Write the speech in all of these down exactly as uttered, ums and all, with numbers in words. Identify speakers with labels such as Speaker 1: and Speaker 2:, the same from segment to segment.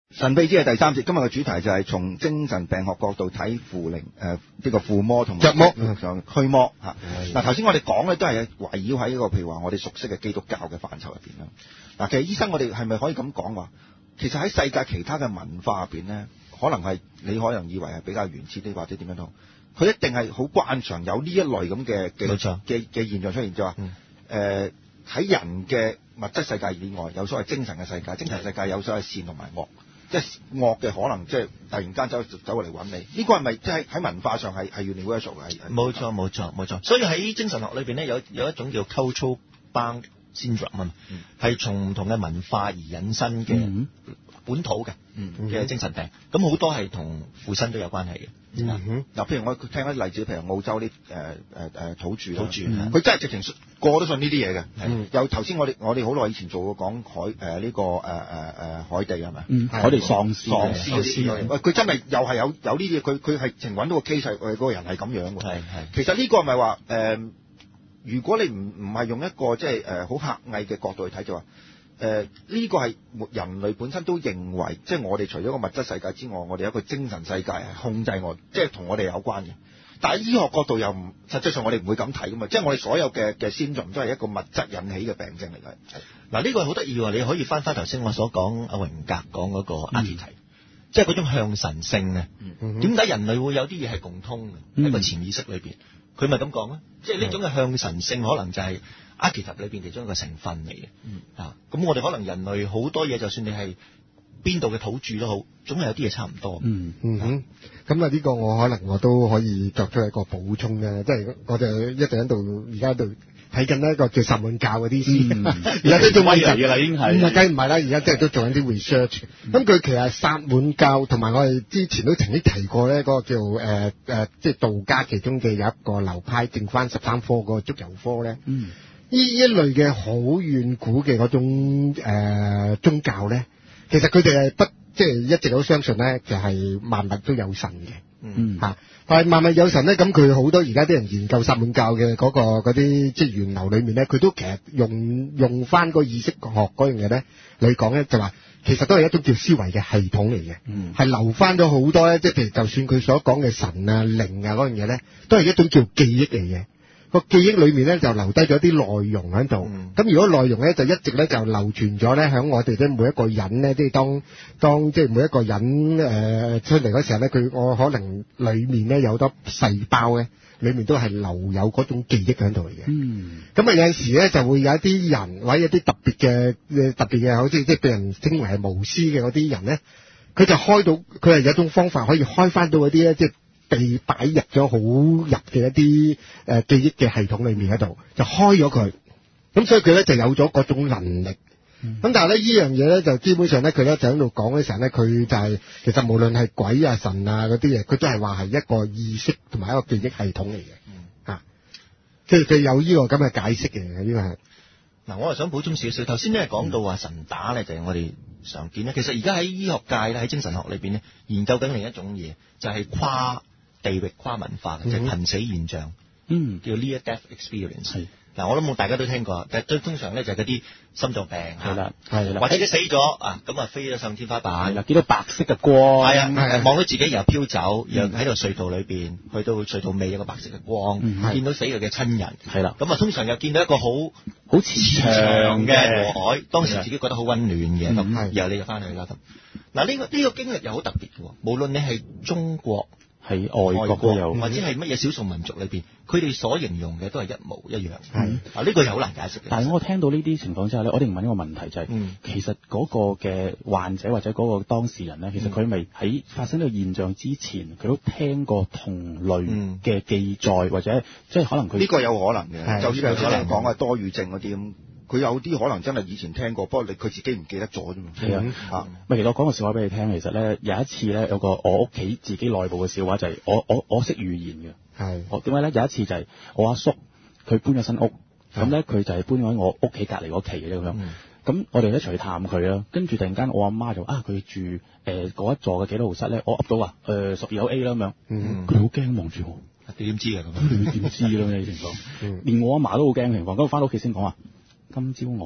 Speaker 1: 神秘之夜第三節，今日嘅主題就係從精神病學角度睇附靈誒呢個附魔同埋
Speaker 2: 着魔
Speaker 1: 上驅魔嚇。嗱頭先我哋講咧都係圍繞喺一個譬如話我哋熟悉嘅基督教嘅範疇入邊啦。嗱其實醫生我哋係咪可以咁講話？其實喺世界其他嘅文化入邊咧，可能係你可能以為係比較原始啲或者點樣都好，佢一定係好慣常有呢一類咁嘅嘅嘅嘅現象出現，就話誒喺人嘅物質世界以外有所謂精神嘅世界，精神世界有所謂善同埋惡。即係惡嘅可能，即係突然間走走過嚟揾你，呢個係咪即係喺文化上係係 universal 嘅？
Speaker 3: 冇錯冇錯冇錯，所以喺精神學裏邊咧有有一種叫 cultural bound syndrome 啊，係從唔同嘅文化而引申嘅本土嘅嘅精神病，咁好多係同附身都有關係嘅。
Speaker 1: 嗱，譬如我聽一啲例子，譬如澳洲啲誒誒誒土著，
Speaker 3: 土著
Speaker 1: 佢真係直情個個都信呢啲嘢嘅。有頭先我哋我哋好耐以前做過講海誒呢個誒誒誒海地係咪？
Speaker 2: 海地喪屍
Speaker 1: 喪屍嗰啲，喂佢真係又係有有呢啲，佢佢係情揾到個 case 係嗰個人係咁樣喎。
Speaker 3: 係係，
Speaker 1: 其實呢個係咪話誒？如果你唔唔係用一個即係誒好狹隘嘅角度去睇，就話誒呢個係人類本身都認為，即係我哋除咗個物質世界之外，我哋有一個精神世界係控制我，即係同我哋有關嘅。但係醫學角度又唔，實際上我哋唔會咁睇噶嘛，即係我哋所有嘅嘅先狀都係一個物質引起嘅病症嚟嘅。
Speaker 3: 嗱呢個好得意喎，你可以翻翻頭先我所講阿榮格講嗰個 archetype，即係嗰種向神性啊。點解人類會有啲嘢係共通嘅喺個潛意識裏邊？佢咪咁講咧？即係呢種嘅向神性，可能就係 archetype 裏邊其中一個成分嚟嘅。嗯、啊，咁我哋可能人類好多嘢，就算你係邊度嘅土著都好，總係有啲嘢差唔多。
Speaker 2: 嗯嗯哼，咁啊呢個我可能我都可以作出一個補充嘅，即係我哋一直喺度而家喺度睇緊一個叫薩滿教嗰啲書，而家都做緊嘅啦，已經係。咁啊，梗唔係啦，而家即係都做緊啲 research。咁佢其實薩滿教同埋我哋之前都曾經提過咧，嗰個叫誒誒、呃呃，即係道家其中嘅有一個流派，剩翻十三科嗰個足油科咧。嗯。呢一類嘅好遠古嘅嗰種誒、呃、宗教咧，其實佢哋係不即係一直都相信咧，就係萬物都有神嘅。嗯嚇，但係萬物有神咧，咁佢好多而家啲人研究薩滿教嘅嗰、嗰個嗰啲即係源流裏面咧，佢都其實用用翻個意識學嗰樣嘢咧嚟講咧，就話其實都係一種叫思維嘅系統嚟嘅，嗯，係留翻咗好多咧，即係譬如就算佢所講嘅神啊靈啊嗰樣嘢咧，都係一種叫記憶嚟嘅。個記憶裏面咧就留低咗啲內容喺度，咁、嗯、如果內容咧就一直咧就流傳咗咧，響我哋啲每一個人咧，即係當當即係每一個人誒、呃、出嚟嗰時候咧，佢我可能裏面咧有好多細胞咧，裏面都係留有嗰種記憶喺度嚟嘅。嗯，咁啊有陣時咧就會有一啲人或者一啲特別嘅特別嘅，好似即係被人稱為係巫師嘅嗰啲人咧，佢就開到佢係有一種方法可以開翻到嗰啲咧，即係被擺入咗好入嘅一啲誒、呃、記憶嘅系統裏面喺度，就開咗佢，咁所以佢咧就有咗嗰種能力。咁、嗯、但係咧呢樣嘢咧就基本上咧佢咧就喺度講嘅時候咧，佢就係、是、其實無論係鬼啊神啊嗰啲嘢，佢都係話係一個意識同埋一個記憶系統嚟嘅。嗯，啊，即係佢有呢個咁嘅解釋嘅呢個係。
Speaker 3: 嗱，我係想補充少少，頭先咧講到話神打咧就係我哋常見咧，其實而家喺醫學界咧喺精神學裏邊咧研究緊另一種嘢，就係、是、跨地域跨文化嘅，就係瀕死現象，嗯，叫 near death experience。係嗱，我諗大家都聽過，但係通常咧就係嗰啲心臟病，係啦，係啦，或者佢死咗啊，咁啊飛咗上天花板，係啦，見到白色嘅光，係啊，望到自己又飄走，又喺度隧道裏邊，去到隧道尾有個白色嘅光，見到死咗嘅親人，係啦，咁啊通常又見到一個好好慈祥嘅和藹，當時自己覺得好溫暖嘅，咁然後你就翻去啦咁。嗱呢個呢個經歷又好特別嘅，無論你係中國。係外國都有，或者係乜嘢少數民族裏邊，佢哋所形容嘅都係一模一樣。係啊，呢個又好難解釋嘅。
Speaker 4: 但係我聽到呢啲情況之下咧，我哋問一個問題就係、是，嗯、其實嗰個嘅患者或者嗰個當事人咧，其實佢咪喺發生呢個現象之前，佢都聽過同類嘅記載，嗯、或者即係可能佢
Speaker 1: 呢個有可能嘅，就算頭先你講嘅多語症嗰啲咁。佢有啲可能真係以前聽過，不過你佢自己唔記得咗啫嘛。係啊，啊，
Speaker 4: 咪其實我講個笑話俾你聽，其實咧有一次咧有個我屋企自己內部嘅笑話就係、是、我我我識預言嘅。係。我點解咧？有一次就係我阿叔佢搬咗新屋，咁咧佢就係搬咗喺我屋企隔離嗰期嘅咁樣。咁、嗯、我哋一齊去探佢啦，跟住突然間我阿媽就啊佢住誒嗰、呃、一座嘅幾多號室咧？我噏到啊誒十二樓 A 啦咁樣。嗯。佢好驚望住我。
Speaker 3: 你點知啊？咁
Speaker 4: 你點知啦？呢啲情況。連我阿嫲都好驚情況，咁我翻到屋企先講話。今朝我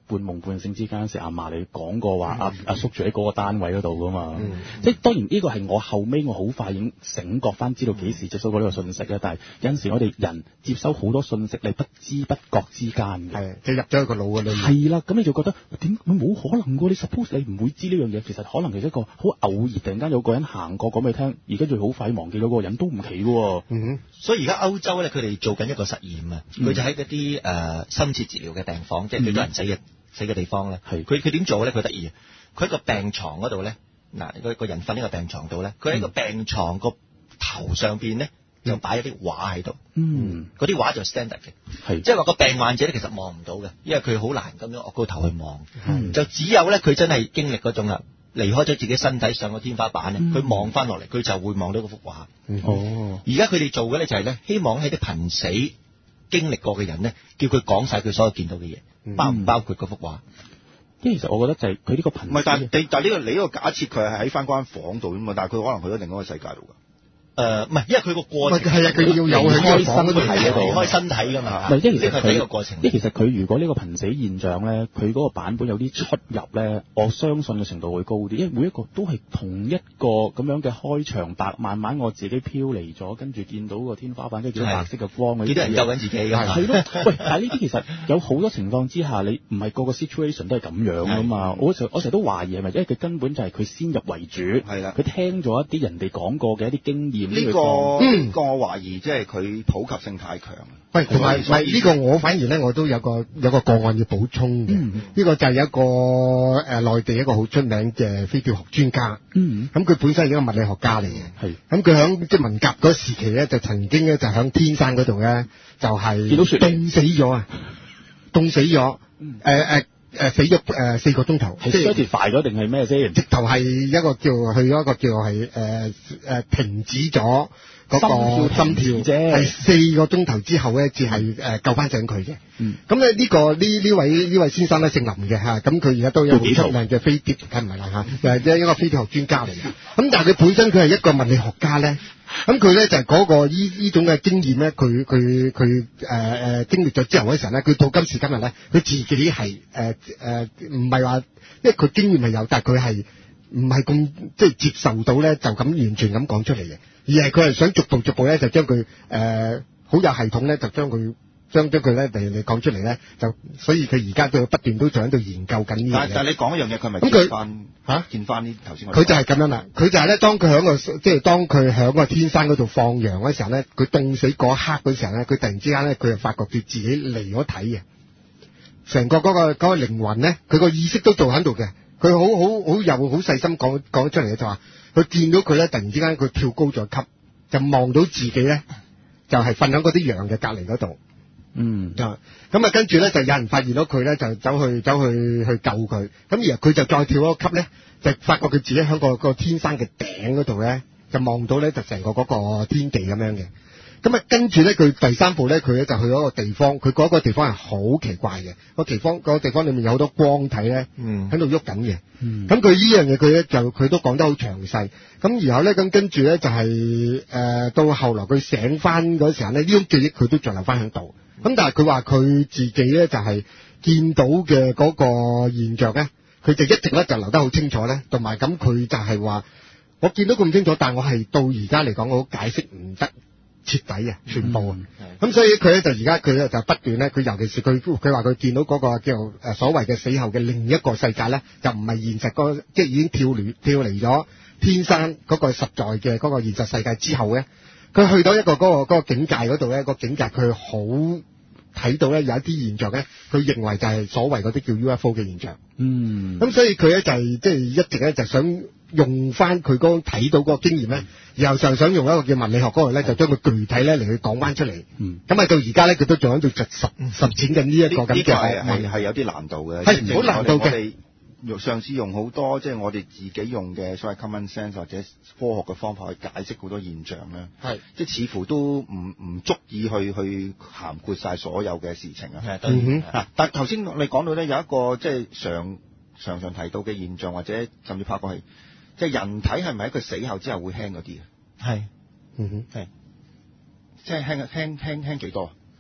Speaker 4: 半夢半醒之間，時阿嫲你講過話，阿阿叔住喺嗰個單位嗰度噶嘛。嗯、即係當然呢個係我後尾我好快已經醒覺翻，知道幾時接收到呢個信息咧。但係有陣時我哋人接收好多信息，你不知不覺之間嘅，
Speaker 2: 係即係入咗一個腦嘅裏面。
Speaker 4: 係啦，咁你就覺得點？冇可能㗎！你 suppose 你唔會知呢樣嘢，其實可能係一個好偶然，突然間有個人行過講俾你聽，而跟住好快忘記咗嗰個人都唔奇㗎。
Speaker 2: 嗯，
Speaker 3: 所以而家歐洲咧，佢哋做緊一個實驗啊，佢、嗯、就喺嗰啲誒深切治療嘅病房，即係最多人死嘅、嗯、死嘅地方咧。係佢佢點做咧？佢得意，佢喺個病床嗰度咧，嗱個個人瞓喺個病床度咧，佢喺個病床個頭上邊咧。就擺一啲畫喺度，嗯，嗰啲畫就 standard 嘅，係，即係話個病患者咧其實望唔到嘅，因為佢好難咁樣擱高頭去望，嗯，就只有咧佢真係經歷嗰種啦，離開咗自己身體上個天花板咧，佢望翻落嚟，佢就會望到嗰幅畫，嗯，哦，而家佢哋做嘅咧就係咧，希望喺啲瀕死經歷過嘅人咧，叫佢講晒佢所有見到嘅嘢，嗯，包唔包括嗰幅畫？
Speaker 4: 因為其實我覺得就係佢呢個瀕死，
Speaker 1: 唔係，但係但係呢個你呢個假設佢係喺翻間房度啫嘛，但係佢可能去咗另一個世界度㗎。誒唔係，因為佢個過程
Speaker 2: 係啊，佢要有佢開身體
Speaker 3: 喺度，開身體㗎嘛。
Speaker 4: 唔係，即係其實
Speaker 3: 佢呢個過程。
Speaker 4: 即係其實佢如果呢個瀕死現象咧，佢嗰個版本有啲出入咧，我相信嘅程度會高啲，因為每一個都係同一個咁樣嘅開場白，慢慢我自己飄離咗，跟住見到個天花板，跟住見到白色嘅光嗰啲。
Speaker 3: 幾多人救緊自己㗎？
Speaker 4: 係咯，喂，但係呢啲其實有好多情況之下，你唔係個個 situation 都係咁樣㗎嘛。我成我成日都懷疑係咪，因為佢根本就係佢先入為主，係啦，佢聽咗一啲人哋講過嘅一啲經驗
Speaker 1: 呢個。嗯，個我懷疑即係佢普及性太強。
Speaker 2: 喂，同埋唔係呢個我反而咧，我都有個有個個案要補充嘅。呢、嗯、個就係一個誒內、呃、地一個好出名嘅飛碟學專家。嗯，咁佢本身係一個物理學家嚟嘅。係，咁佢響即係文革嗰時期咧，就曾經咧就響天山嗰度咧，就係見到雪凍死咗啊，凍死咗。誒、呃、誒。誒，死咗誒四個鐘頭，
Speaker 4: 即係快咗定係咩先？
Speaker 2: 直頭係一個叫去咗一個叫係誒誒停止咗嗰個心跳啫，係四個鐘頭之後咧，至係誒救翻醒佢嘅。嗯，咁咧呢個呢呢位呢位先生咧姓林嘅吓，咁佢而家都有好出名嘅飛碟，係唔係啦吓？誒，即係一個飛碟學專家嚟嘅。咁但係佢本身佢係一個物理學家咧。咁佢咧就係、是、嗰個依依種嘅經驗咧，佢佢佢誒誒經歷咗之後嗰時候咧，佢到今時今日咧，佢自己係誒誒唔係話，因為佢經驗係有，但係佢係唔係咁即係接受到咧，就咁完全咁講出嚟嘅，而係佢係想逐步逐步咧就將佢誒好有系統咧，就將佢將將佢咧嚟嚟講出嚟咧，就所以佢而家都不斷都仲喺度研究緊呢樣嘢。但係你講一樣嘢，佢咪咁佢嚇見翻呢頭先佢就係咁樣啦，佢就係咧當佢喺個即係當佢喺個天山嗰度放羊嗰時候咧，佢凍死嗰一刻嗰時候咧，佢突然之間咧佢就發覺佢自己離咗體嘅，成個嗰個嗰個靈魂咧，佢個意識都做喺度嘅，佢好好好又好細心講講出嚟嘅就話，佢見到佢咧突然之間佢跳高咗級，就望到自己咧就係瞓喺嗰啲羊嘅隔離嗰度。嗯啊，咁啊跟住咧就有人發現到佢咧，就走去走去去救佢，咁而佢就再跳一個級咧，就發覺佢自己喺個個天山嘅頂嗰度咧，就望到咧就成個嗰個天地咁樣嘅。咁啊跟住咧佢第三步咧，佢咧就去咗一個地方，佢嗰個地方係好奇怪嘅，個地方、嗰個地方裏面有好多光體咧，喺度喐緊嘅。咁佢呢樣嘢佢咧就佢都講得好詳細。咁然後咧咁跟住咧就係、是、誒、呃、到後來佢醒翻嗰時候咧，呢種記憶佢都仲留翻喺度。咁但係佢話佢自己咧就係見到嘅嗰個現象咧，佢就一直咧就留得好清楚咧，同埋咁佢就係話我見到咁清楚，但係我係到而家嚟講我解釋唔得徹底嘅全部啊。咁、嗯、所以佢咧就而家佢咧就不斷咧，佢尤其是佢佢話佢見到嗰個叫誒所謂嘅死後嘅另一個世界咧，就唔係現實嗰個，即係已經跳離跳離咗天山嗰個實在嘅嗰個現實世界之後咧。佢去到一個嗰、嗰個嗰個境界嗰度咧，個境界佢好睇到咧有一啲現象咧，佢認為就係所謂嗰啲叫 U F O 嘅現象。嗯，咁所以佢咧就係即係一直咧就想用翻佢嗰睇到嗰個經驗咧，然後就想用一個叫物理學嗰個咧，就將佢具體咧嚟去講翻出嚟。嗯，咁啊到而家咧佢都仲喺度實實實踐緊呢一個咁嘅學問，係有啲難度嘅，係好難度嘅。用上次用好多即係、就是、我哋自己用嘅所謂 common sense 或者科學嘅方法去解釋好多現象咧，係即係似乎都唔唔足以去去涵括晒所有嘅事情啊。係當然嗱，但係頭先你講到咧有一個即係常常常提到嘅現象，或者甚至發覺係即係人體係咪喺佢死後之後會輕嗰啲啊？係，嗯哼，係，即係輕輕輕輕幾多？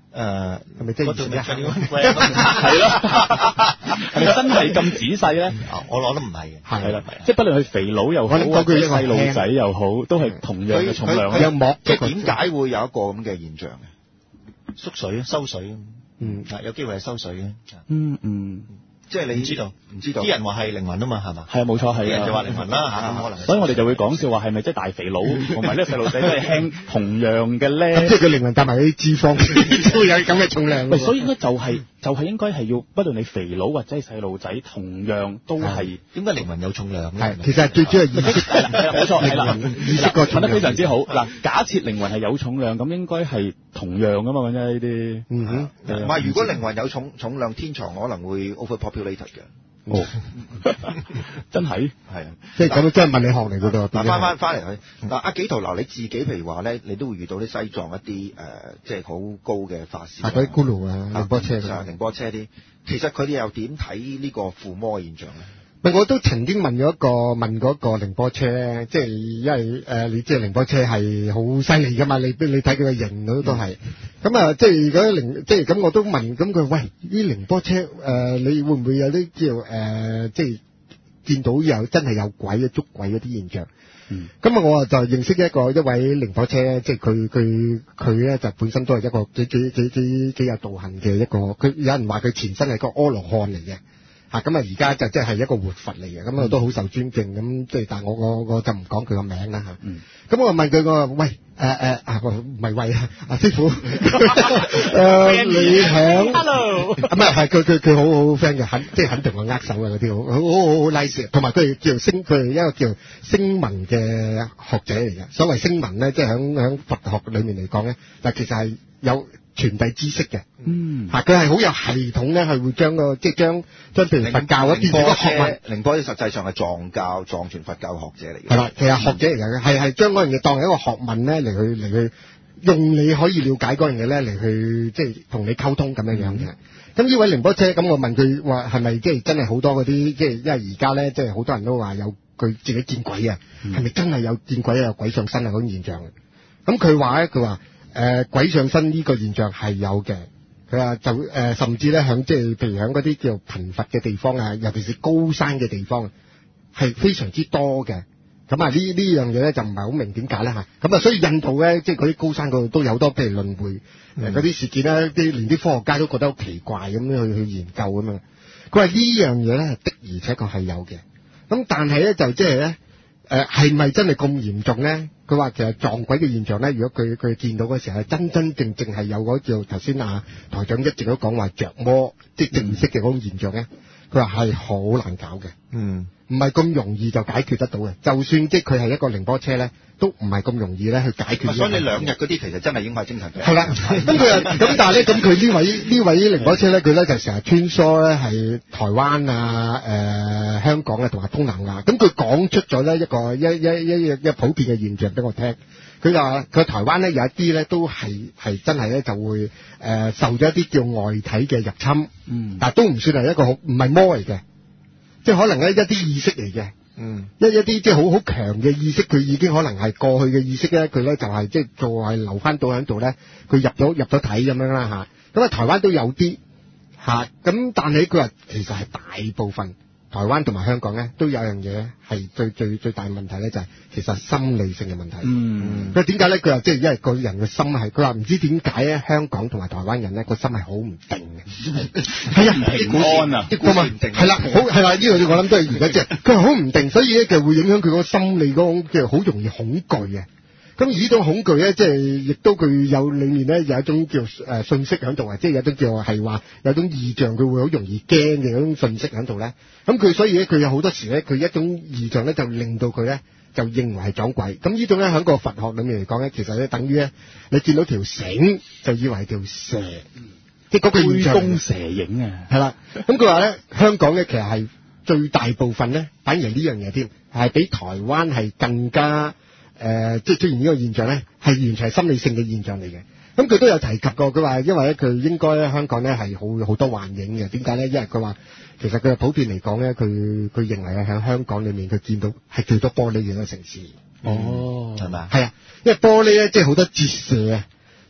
Speaker 3: 誒係
Speaker 2: 咪即係
Speaker 3: 嗰套咩？
Speaker 4: 係咯，係咪真係咁仔細咧？
Speaker 3: 我攞得唔係嘅，
Speaker 4: 係啦，即係不論佢肥佬又好，或者細路仔又好，都係同樣嘅重量。
Speaker 1: 有膜，即係點解會有一個咁嘅現象嘅？
Speaker 3: 縮水、收水，
Speaker 2: 嗯，
Speaker 3: 有機會係收水嘅。
Speaker 4: 嗯嗯。
Speaker 3: 即係你唔知道，唔知道。啲人話係靈魂啊嘛，係嘛？
Speaker 4: 係啊，冇錯，係啊。
Speaker 3: 人就話靈魂啦嚇，咁可能。
Speaker 4: 所以我哋就會講笑話，係咪即係大肥佬同埋呢個細路仔都係輕同樣嘅咧？
Speaker 2: 即係佢靈魂帶埋啲脂肪，都會有咁嘅重量。
Speaker 4: 所以應該就係就係應該係要，不論你肥佬或者係細路仔，同樣都係。
Speaker 3: 點解靈魂有重量咧？
Speaker 2: 係，其實係最主要係意識。
Speaker 4: 係啦，冇錯，係啦，
Speaker 2: 意識個重量。
Speaker 4: 問得非常之好。嗱，假設靈魂係有重量，咁應該係同樣噶嘛？講真呢啲。
Speaker 2: 嗯哼。
Speaker 1: 唔係，如果靈魂有重重量，天床可能會 overpopulated 嘅。
Speaker 4: 哦，真係
Speaker 1: 係啊，
Speaker 2: 即係咁，真係物理學嚟嗰度。
Speaker 1: 嗱，翻翻翻嚟去嗱，阿紀陶嗱，你自己譬如話咧，你都會遇到啲西藏一啲誒、呃，即係好高嘅法師，
Speaker 2: 啊，嗰啲咕嚕啊，寧波車
Speaker 1: 啊，寧波車啲，其實佢哋又點睇呢個附魔嘅現象咧？
Speaker 2: 唔係，我都曾經問咗一個問嗰個寧波車咧，即係因為誒、呃，你知寧波車係好犀利噶嘛，你你睇佢個型都都係，咁啊，即係如果寧，即係咁我都問，咁佢喂，啲寧波車誒、呃，你會唔會有啲叫誒、呃，即係見到有真係有鬼嘅捉鬼嗰啲現象？嗯，咁啊，我啊就認識一個一位寧波車，即係佢佢佢咧就本身都係一個幾幾幾幾幾有道行嘅一個，佢有人話佢前身係個阿羅漢嚟嘅。嚇咁啊！而家就即係一個活佛嚟嘅，咁啊都好受尊敬咁，即係但係我我我就唔講佢個名啦嚇。嗯。咁我問佢個喂誒誒啊唔係喂啊，阿師傅誒你響 Hello 咁啊係佢佢佢好好 friend 嘅，肯即係肯同我握手嘅嗰啲好好好好 nice， 同埋佢係叫聲佢係一個叫聲聞嘅學者嚟嘅。所謂聲聞咧，即係響響佛學裡面嚟講咧，但其實係有傳遞知識嘅，嗯，嚇佢係好有系統咧，係會將個即係將將譬如佛教一啲個學問，
Speaker 1: 寧波實際上係藏教藏傳佛教嘅學者嚟嘅，
Speaker 2: 係啦，其實學者嚟嘅，係係將嗰樣嘢當係一個學問咧嚟去嚟去用你可以了解嗰樣嘢咧嚟去即係同你溝通咁樣樣嘅。咁呢、嗯、位寧波車，咁我問佢話係咪即係真係好多嗰啲即係因為而家咧即係好多人都話有佢自己見鬼啊，係咪、嗯、真係有見鬼啊有鬼上身啊嗰種現象？咁佢話咧佢話。誒、呃、鬼上身呢個現象係有嘅，佢話就誒、呃、甚至咧響即係譬如響嗰啲叫貧乏嘅地方啊，尤其是高山嘅地方係非常之多嘅。咁啊呢呢樣嘢咧就唔係好明點解咧嚇。咁啊所以印度咧即係嗰啲高山嗰度都有好多譬如輪迴誒嗰啲事件咧，啲連啲科學家都覺得好奇怪咁樣去去研究咁樣。佢話呢樣嘢咧的而且確係有嘅。咁但係咧就即係咧。誒係咪真係咁嚴重咧？佢話其實撞鬼嘅現象咧，如果佢佢見到嗰時候係真真正正係有嗰叫頭先啊台長一直都講話着魔，即係正式嘅嗰種現象咧，佢話係好難搞嘅，嗯，唔係咁容易就解決得到嘅。就算即係佢係一個寧波車咧，都唔係咁容易咧去解決。
Speaker 1: 所以你兩日嗰啲其實真係應該係精神病。
Speaker 2: 係啦，咁佢又咁，但係咧咁佢呢位呢位寧波車咧，佢咧就成日穿梭咧係台灣啊、誒、呃、香港啊同埋東南亞。咁佢講出咗咧一個一一一一一普遍嘅現象俾我聽。佢話佢台灣咧有一啲咧都係係真係咧就會誒、呃、受咗一啲叫外體嘅入侵，嗯，但係都唔算係一個好唔係魔嚟嘅，即係可能咧一啲意識嚟嘅。嗯，一一啲即係好好強嘅意識，佢已經可能係過去嘅意識咧，佢咧就係即係做係留翻到喺度咧，佢入咗入咗體咁樣啦嚇。咁啊台灣都有啲嚇，咁但係佢話其實係大部分台灣同埋香港咧都有樣嘢係最最最大問題咧，就係其實心理性嘅問題。嗯，佢點解咧？佢話即係因為個人嘅心係，佢話唔知點解咧，香港同埋台灣人咧個心係好唔定嘅，係啊，唔平安啊，啲股市唔定，係啦，好係啦，呢個我諗都係而家即係佢係好唔定，所以咧就會影響佢個心理嗰種即係好容易恐懼嘅。咁而呢種恐懼咧，即係亦都佢有裏面咧有一種叫誒、呃、信息喺度啊，即係有種叫係話有種異象，佢會好容易驚嘅嗰種信息喺度咧。咁佢所以咧，佢有好多時咧，佢一種異象咧就令到佢咧就認為係撞鬼。咁呢種咧喺個佛學裏面嚟講咧，其實咧等於咧你見到條繩就以為係條蛇，嗯、即係嗰個現象。杯弓蛇影啊！係啦，咁佢話咧香港咧其實係最大部分咧，反而係呢樣嘢添，係比台灣係更加。誒、呃，即係出現呢個現象咧，係完全係心理性嘅現象嚟嘅。咁佢都有提及過，佢話因為咧佢應該咧香港咧係好好多幻影嘅。點解咧？因為佢話其實佢普遍嚟講咧，佢佢認為係喺香港裏面佢見到係最多玻璃嘅一個城市。哦，係咪啊？係啊，因為玻璃咧即係好多折射啊，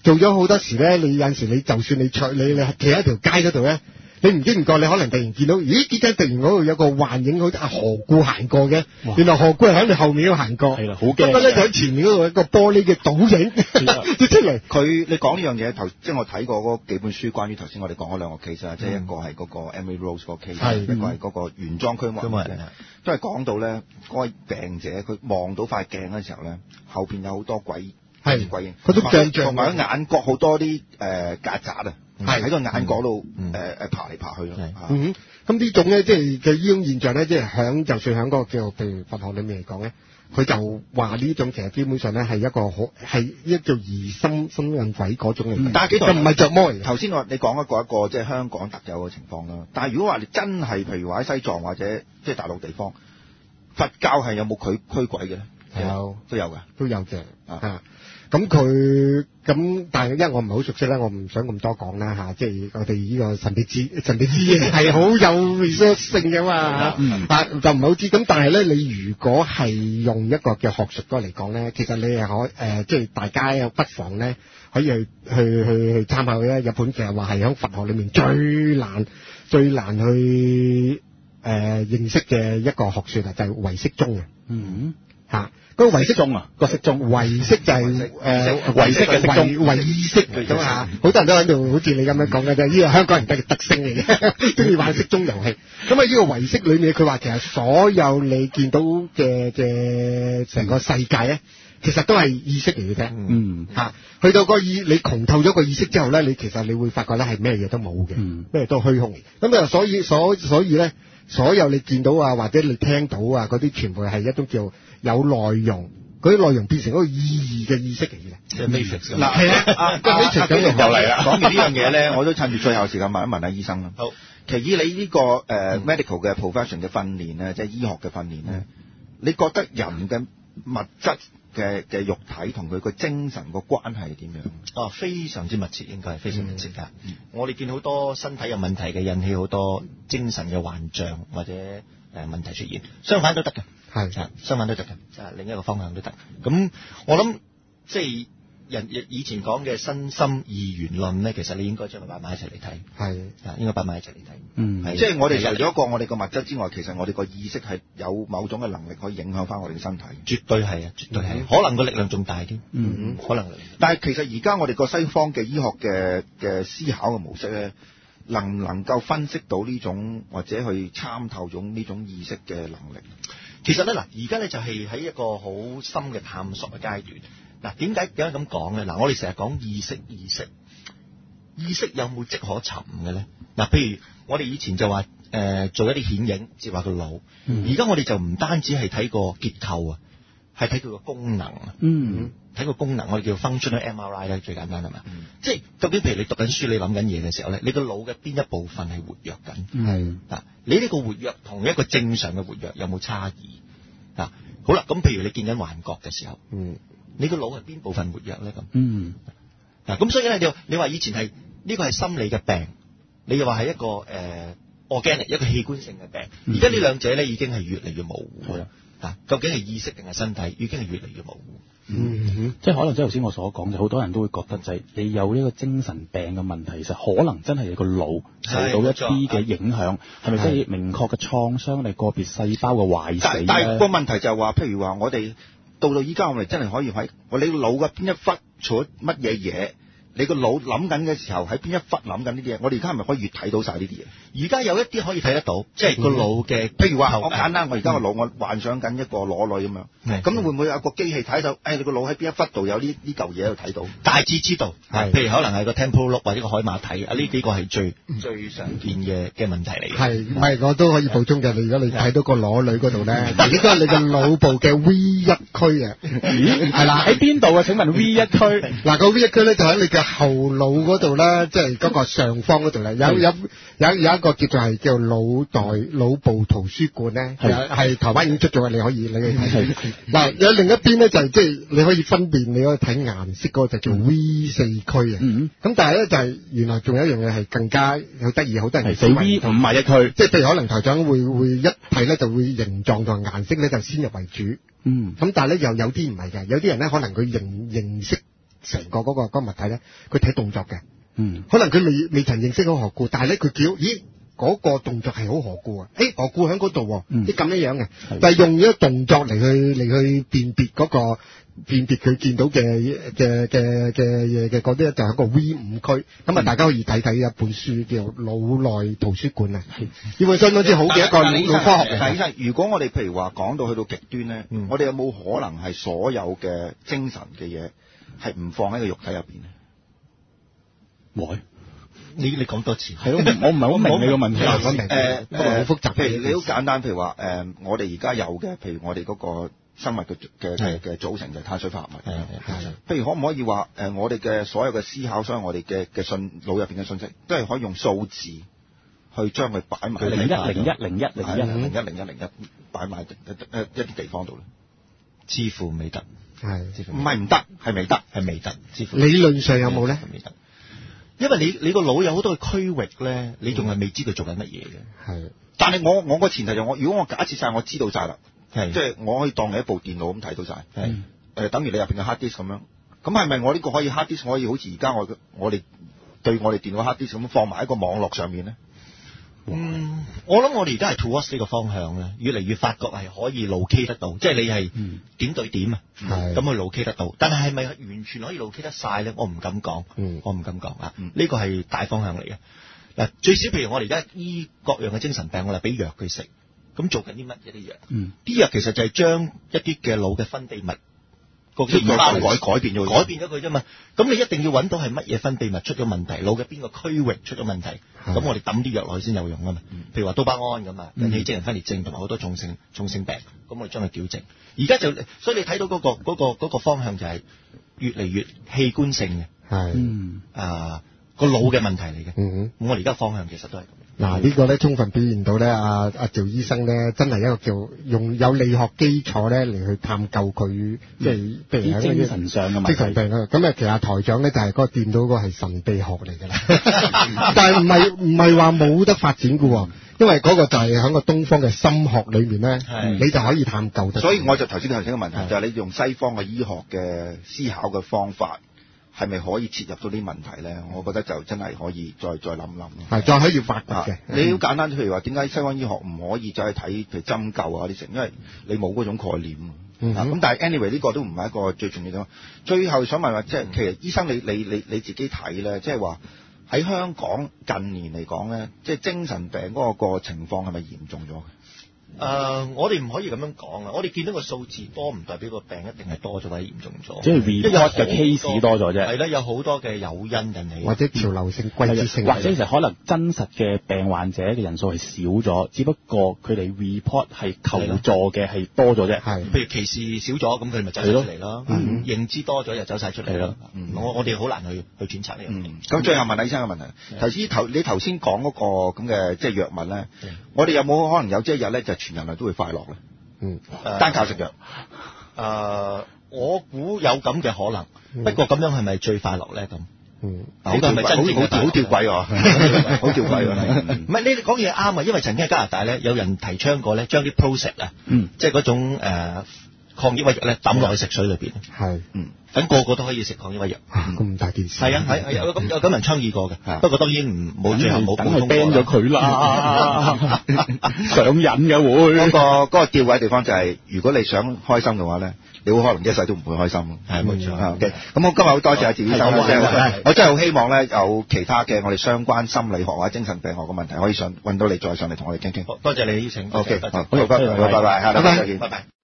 Speaker 2: 做咗好多時咧，你有陣時你就算你坐你你企喺條街嗰度咧。你唔經唔覺，你可能突然見到，咦？點解突然嗰度有個幻影，好似阿何故行過嘅？原來何故係喺你後面嗰度行過。係啦，好驚。不過咧，就喺前面嗰度一個玻璃嘅倒影出嚟。
Speaker 1: 佢你講呢樣嘢，頭即係我睇過嗰幾本書，關於頭先我哋講嗰兩個 case 啊、嗯，即係一個係嗰個 Emily Rose 個 case，一個係嗰個原裝驅魔人，都係講到咧嗰位病者，佢望到塊鏡嘅時候咧，後邊有好多鬼係鬼影，
Speaker 2: 佢都像像
Speaker 1: 同埋眼角好多啲誒曱甴啊。係喺個眼角度誒誒爬嚟爬去咯。
Speaker 2: 嗯，咁呢種咧，即係嘅呢種現象咧，即係響就算響嗰個叫譬如佛學裏面嚟講咧，佢就話呢種其實基本上咧係一個好係一叫疑心心印鬼嗰種嚟嘅。
Speaker 1: 但係幾
Speaker 2: 就唔係着魔嚟。
Speaker 1: 頭先我你講一個一個即係香港特有嘅情況啦。但係如果話你真係譬如話喺西藏或者即係大陸地方，佛教係有冇驅驅鬼嘅咧？
Speaker 2: 有
Speaker 1: 都有㗎，
Speaker 2: 都有嘅啊。咁佢咁，但係因為我唔係好熟悉咧，我唔想咁多講啦嚇。即係我哋呢個神秘之神秘之夜係好有 research 性嘅嘛，嗯、啊就唔係好知。咁但係咧，你如果係用一個嘅學術嗰嚟講咧，其實你係可誒、呃，即係大家不妨咧可以去去去去參考咧。日本其實話係喺佛學裏面最難最難去誒、呃、認識嘅一個學説啊，就係唯識宗嘅。嗯嚇。嗰個唯識宗啊，個識宗唯識就係誒唯識嘅識宗，唯意識嚟㗎嘛。好多人都喺度好似你咁樣講嘅啫，呢個香港人嘅特性嚟嘅，中意玩識宗遊戲。咁啊，呢個唯識裏面，佢話其實所有你見到嘅嘅成個世界咧，其實都係意識嚟嘅啫。嗯，嚇，去到個意，你窮透咗個意識之後咧，你其實你會發覺咧係咩嘢都冇嘅，咩都虛空。咁啊，所以所所以咧，所有你見到啊，或者你聽到啊，嗰啲全部係一種叫有內容，嗰啲內容變成嗰個意義嘅意識嚟嘅，
Speaker 1: 即係 Matrix 嗱，係啊，個 Matrix 咁又嚟啦。講完呢樣嘢咧，我都趁住最後時間問一問下醫生啦。好，其實以你呢、這個誒、呃、medical 嘅 profession 嘅訓練咧，即係醫學嘅訓練咧、嗯，你覺得人嘅物質嘅嘅肉體同佢個精神個關係係點樣？
Speaker 3: 啊，非常之密切，應該係非常密切㗎、嗯。我哋見好多身體有問題嘅，引起好多精神嘅幻象或者誒、呃、問題出現，相反都得嘅。係啊，相反都得嘅，啊另一個方向都得。咁我諗即係人以前講嘅身心二元論咧，其實你應該將佢擺埋一齊嚟睇。係啊，應該擺埋一齊嚟睇。嗯，即係我哋除咗個我哋個物質之外，其實我哋個意識係有某種嘅能力可以影響翻我哋嘅身體。絕對係啊，絕對係、嗯。可能個力量仲大啲。嗯，可能。但係其實而家我哋個西方嘅醫學嘅嘅思考嘅模式咧，能唔能夠分析到呢種或者去參透種呢種意識嘅能力？其實咧嗱，而家咧就係喺一個好深嘅探索嘅階段。嗱，點解點解咁講咧？嗱，我哋成日講意識，意識，意識有冇跡可尋嘅咧？嗱，譬如我哋以前就話誒、呃、做一啲顯影，即係話個腦。而家我哋就唔單止係睇個結構啊，係睇佢個功能啊。嗯，睇個功能，我哋叫 functional M R I 咧，最簡單係嘛？嗯，即係究竟譬如你讀緊書，你諗緊嘢嘅時候咧，你個腦嘅邊一部分係活躍緊？係嗱，你呢個活躍同一個正常嘅活躍有冇差異？嗱，好啦，咁譬如你見緊幻覺嘅時候，嗯，你個腦係邊部分活躍咧？咁，嗯，嗱，咁所以咧，你你話以前係呢個係心理嘅病，你又話係一個誒 organic 一個器官性嘅病，而家呢兩者咧已經係越嚟越模糊啦。嗱，究竟係意識定係身體，已經係越嚟越模糊。
Speaker 4: 嗯哼，即係可能即係頭先我所講，就好多人都會覺得就係你有呢個精神病嘅問題，其實可能真係個腦受到一啲嘅影響，係咪真係明確嘅創傷定個別細胞嘅壞死咧？
Speaker 1: 但係個問題就係話，譬如話我哋到到依家，我哋真係可以喺我哋腦嘅邊一忽做乜嘢嘢？你個腦諗緊嘅時候，喺邊一忽諗緊呢啲嘢？我哋而家係咪可以越睇到晒呢啲嘢？
Speaker 3: 而家有一啲可以睇得到，即係個腦嘅，
Speaker 1: 譬如話我簡單，我而家個腦我幻想緊一個裸女咁樣，咁會唔會有個機器睇到？誒、哎，你個腦喺邊一忽度有呢呢嚿嘢喺度睇到？大致知道，係譬如可能係個 temporal lobe 或者個海馬體啊，呢幾個係最、嗯、最常見嘅嘅問題嚟嘅。係，唔係我都可以補充嘅。你如果你睇到個裸女嗰度咧，應該係你個腦部嘅 V 一區啊。咦？係啦，喺邊度啊？請問 V 一區？嗱，個 V 一區咧就喺你嘅後腦嗰度咧，即係嗰個上方嗰度咧，有有有有一個叫做係叫腦袋腦部圖書館咧，係係台灣已經出咗嘅，你可以你可以睇。嗱，有另一邊咧就係即係你可以分辨，你可以睇顏色嗰個就叫 V 四區啊。嗯，咁但係咧就係原來仲有一樣嘢係更加好得意，好多人係 V 五十一區，即係譬如可能台長會會一睇咧就會形狀同顏色咧就先入為主。嗯，咁但係咧又有啲唔係嘅，有啲人咧可能佢認認識
Speaker 2: 成個嗰、嗰個嗰個物體咧，佢睇動作嘅。
Speaker 4: 嗯，
Speaker 2: 可能佢未未曾認識嗰個學故，但係咧佢叫咦嗰、嗰個動作係好學故啊！誒學故喺嗰度喎，啲咁樣樣嘅，就係用咗動作嚟去嚟去辨別嗰、嗰個。辨別佢見到嘅嘅嘅嘅嘢嘅嗰啲咧，就係一個 V 五區。咁啊，大家可以睇睇一本書叫《腦內圖書館》啊，呢本相當之好嘅一個腦科學嚟。
Speaker 1: 但係醫生，如果我哋譬如話講到去到極端咧，嗯、我哋有冇可能係所有嘅精神嘅嘢係唔放喺個肉體入邊咧？
Speaker 3: 會。你你講多次，
Speaker 4: 係咯，我唔係好明你個問題。
Speaker 2: 我明，誒誒，好複雜。
Speaker 1: 譬如你好簡單，譬如話誒、呃，我哋而家有嘅，譬如我哋嗰個生物嘅嘅嘅嘅組成就係碳水化合物。係係。譬如可唔可以話誒、呃，我哋嘅所有嘅思考，所有我哋嘅嘅信腦入邊嘅信息，都係可以用數字去將佢擺埋
Speaker 4: 零一零一零一零一
Speaker 1: 零一零一零一擺埋誒一啲地方度咧？
Speaker 3: 似乎未得，
Speaker 2: 係
Speaker 1: 唔係唔得，係未得，
Speaker 3: 係未得。似乎
Speaker 2: 理論上有冇咧？
Speaker 3: 未得。因為你你個腦有好多嘅區域咧，你仲係未知佢做緊乜嘢嘅。
Speaker 2: 係，
Speaker 1: 但係我我個前提就我，如果我假設晒我知道晒啦，
Speaker 3: 係，
Speaker 1: 即係我可以當你一部電腦咁睇到晒，係，誒、呃，等於你入邊嘅 hard disk 咁樣，咁係咪我呢個可以 hard disk 可以好似而家我我哋對我哋電腦 hard disk 咁放埋喺個網絡上面咧？
Speaker 3: 嗯，我諗我哋而家係 towards 呢個方向咧，越嚟越發覺係可以 locate 得到，即係你係點對點啊，咁去 locate 得到。但係係咪完全可以 locate 得晒咧？我唔敢講，
Speaker 2: 嗯、我唔
Speaker 3: 敢講啊。呢個係大方向嚟嘅。嗱，最少譬如我哋而家醫各樣嘅精神病，我哋俾藥佢食，咁做緊啲乜嘢啲藥？嗯，啲藥其實就係將一啲嘅腦嘅分泌物。個改改變咗，改變咗佢啫嘛。咁你一定要揾到係乜嘢分泌物出咗問題，腦嘅邊個區域出咗問題，咁我哋抌啲藥落去先有用啊嘛。嗯、譬如話多巴胺咁啊，引起精神分裂症同埋好多重性重性病，咁我哋將佢矯正。而家就所以你睇到嗰、嗰個嗰、嗰個嗰個方向就係越嚟越器官性嘅，
Speaker 2: 係
Speaker 3: 嗯啊個腦嘅問題嚟嘅。
Speaker 2: 嗯
Speaker 3: 咁我哋而家方向其實都係咁。
Speaker 2: 嗱，呢個咧充分表現到咧，阿阿趙醫生咧真係一個叫用有理學基礎咧嚟去探究佢，即係譬如喺
Speaker 4: 精神上嘅問題。
Speaker 2: 精神病啊，咁啊，其實台長咧就係嗰個掂到個係神秘學嚟㗎啦，但係唔係唔係話冇得發展㗎喎，因為嗰個就係喺個東方嘅心學裏面咧，你就可以探究得。
Speaker 1: 所以我就頭先頭先嘅問題就係你用西方嘅醫學嘅思考嘅方法。係咪可以切入到啲問題咧？我覺得就真係可以再再諗諗。
Speaker 2: 係，再可以發掘嘅。
Speaker 1: 你好簡單，譬如話點解西方醫學唔可以再去睇譬如針灸啊啲成？因為你冇嗰種概念。咁、嗯啊、但係 anyway 呢個都唔係一個最重要嘅。最後想問話，即係其實醫生你你你你自己睇咧，即係話喺香港近年嚟講咧，即係精神病嗰個個情況係咪嚴重咗？
Speaker 3: 誒、呃，我哋唔可以咁樣講啊！我哋見到個數字多，唔代表個病一定係多咗或者嚴重咗。
Speaker 4: 即係 report 嘅 case 多咗啫。
Speaker 3: 係啦，有好多嘅誘因引起，
Speaker 2: 或者潮流性、季節性，
Speaker 4: 或者其實可能真實嘅病患者嘅人數係少咗，只不過佢哋 report 係求助嘅係多咗啫。係，
Speaker 3: 譬如歧視少咗，咁佢咪走晒出嚟咯。嗯，認知多咗又走晒出嚟咯。嗯，我我哋好難去去揣測呢樣嘢。咁、
Speaker 1: 嗯、最後問醫生嘅問題，頭先頭你頭先講嗰個咁嘅即係藥物咧，我哋有冇可能有朝一日咧就全人類都會快樂咧？
Speaker 2: 嗯，
Speaker 1: 單靠食藥。誒、
Speaker 3: 呃，我估有咁嘅可能，嗯、不過咁樣係咪最快樂咧？咁，
Speaker 1: 嗯，好吊詭，好好吊詭喎，好吊詭喎。
Speaker 3: 唔係你哋講嘢啱啊，因為曾經喺加拿大咧，有人提倡過咧，將啲 Prozac 啊，嗯，即係嗰種誒、呃、抗抑鬱藥咧，抌落去食水裏邊。係，嗯，等個個都可以食抗抑鬱藥。咁、
Speaker 2: 啊、大件事。
Speaker 3: 係啊，係係有咁有咁人倡議過嘅，不過當然唔冇最後冇
Speaker 4: 等佢 ban 咗佢啦，上癮嘅會。
Speaker 1: 嗰、那個嗰、那個吊詭地方就係、是，如果你想開心嘅話咧，你好可能一世都唔會開心。係冇錯。OK，咁我今日好多謝阿趙醫生啦，我真係好希望咧有其他嘅我哋相關心理學或者精神病學嘅問題，可以上揾到你再上嚟同我哋傾傾。
Speaker 3: 多謝你邀請。
Speaker 1: OK，好，拜拜，拜拜，下禮拜再見，拜拜。